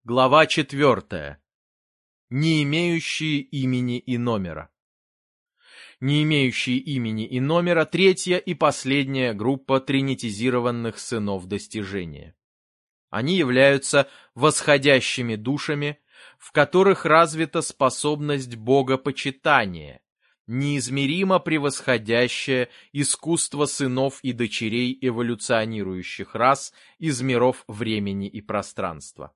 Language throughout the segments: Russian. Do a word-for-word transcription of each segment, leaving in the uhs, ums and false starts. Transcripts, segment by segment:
Глава четвертая. Не имеющие имени и номера. Не имеющие имени и номера — третья и последняя группа тринитизированных сынов достижения. Они являются восходящими душами, в которых развита способность богопочитания, неизмеримо превосходящее искусство сынов и дочерей эволюционирующих рас из миров времени и пространства.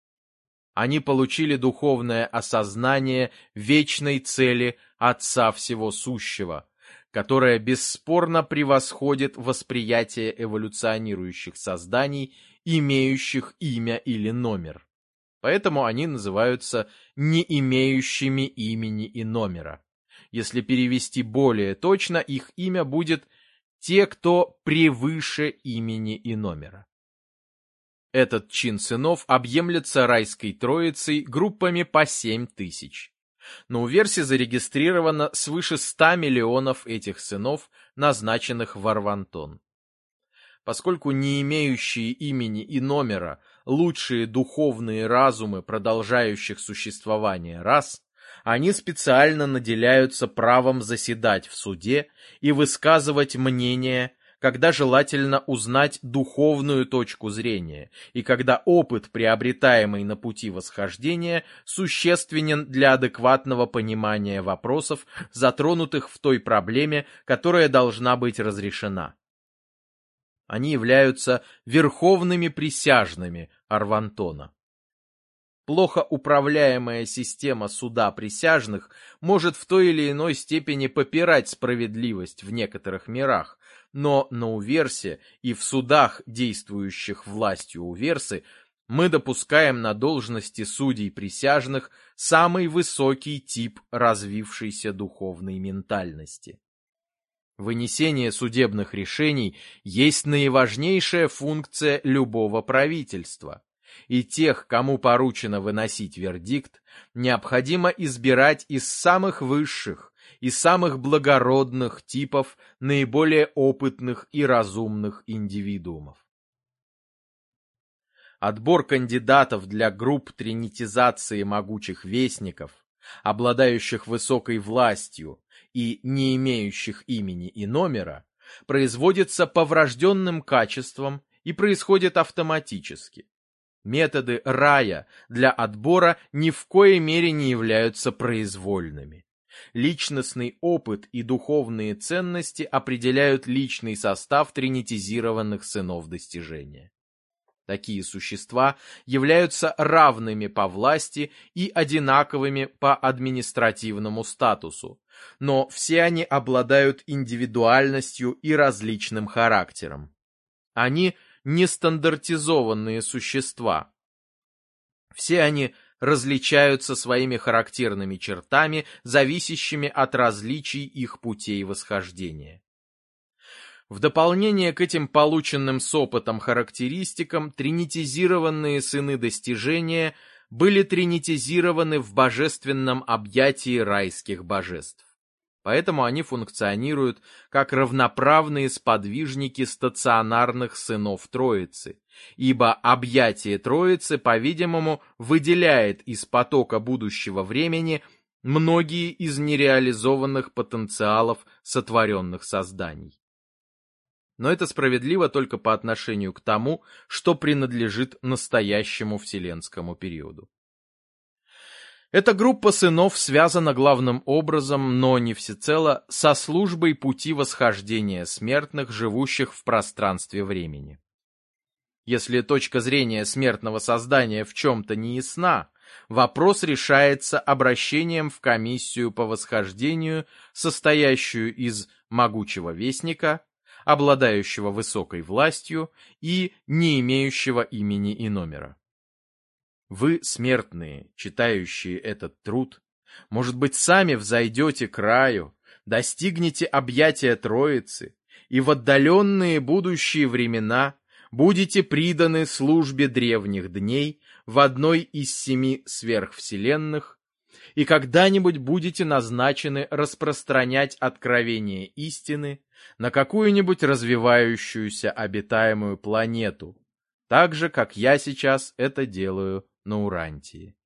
Они получили духовное осознание вечной цели Отца Всего Сущего, которая бесспорно превосходит восприятие эволюционирующих созданий, имеющих имя или номер. Поэтому они называются не имеющими имени и номера. Если перевести более точно, их имя будет «те, кто превыше имени и номера». Этот чин сынов объемлется райской троицей группами по семь тысяч. На Уверсе зарегистрировано свыше ста миллионов этих сынов, назначенных в Арвантон. Поскольку не имеющие имени и номера лучшие духовные разумы продолжающих существование рас, они специально наделяются правом заседать в суде и высказывать мнение, когда желательно узнать духовную точку зрения, и когда опыт, приобретаемый на пути восхождения, существенен для адекватного понимания вопросов, затронутых в той проблеме, которая должна быть разрешена. Они являются верховными присяжными Арвантона. Плохо управляемая система суда присяжных может в той или иной степени попирать справедливость в некоторых мирах, но на Уверсе и в судах, действующих властью Уверсы, мы допускаем на должности судей присяжных самый высокий тип развившейся духовной ментальности. Вынесение судебных решений есть наиважнейшая функция любого правительства, и тех, кому поручено выносить вердикт, необходимо избирать из самых высших и самых благородных типов наиболее опытных и разумных индивидуумов. Отбор кандидатов для групп тринитизации могучих вестников, обладающих высокой властью и не имеющих имени и номера, производится по врожденным качествам и происходит автоматически. Методы рая для отбора ни в коей мере не являются произвольными. Личностный опыт и духовные ценности определяют личный состав тринитизированных сынов достижения. Такие существа являются равными по власти и одинаковыми по административному статусу, но все они обладают индивидуальностью и различным характером. Они нестандартизованные существа. Все они различаются своими характерными чертами, зависящими от различий их путей восхождения. В дополнение к этим полученным с опытом характеристикам, тринитизированные сыны достижения были тринитизированы в божественном объятии райских божеств. Поэтому они функционируют как равноправные сподвижники стационарных сынов Троицы, ибо объятие Троицы, по-видимому, выделяет из потока будущего времени многие из нереализованных потенциалов сотворенных созданий. Но это справедливо только по отношению к тому, что принадлежит настоящему вселенскому периоду. Эта группа сынов связана главным образом, но не всецело, со службой пути восхождения смертных, живущих в пространстве времени. Если точка зрения смертного создания в чем-то не ясна, вопрос решается обращением в комиссию по восхождению, состоящую из могучего вестника, обладающего высокой властью и не имеющего имени и номера. Вы, смертные, читающие этот труд, может быть, сами взойдете к раю, достигнете объятия Троицы и в отдаленные будущие времена будете приданы службе древних дней в одной из семи сверхвселенных и когда-нибудь будете назначены распространять откровение истины на какую-нибудь развивающуюся обитаемую планету, так же, как я сейчас это делаю на Урантии.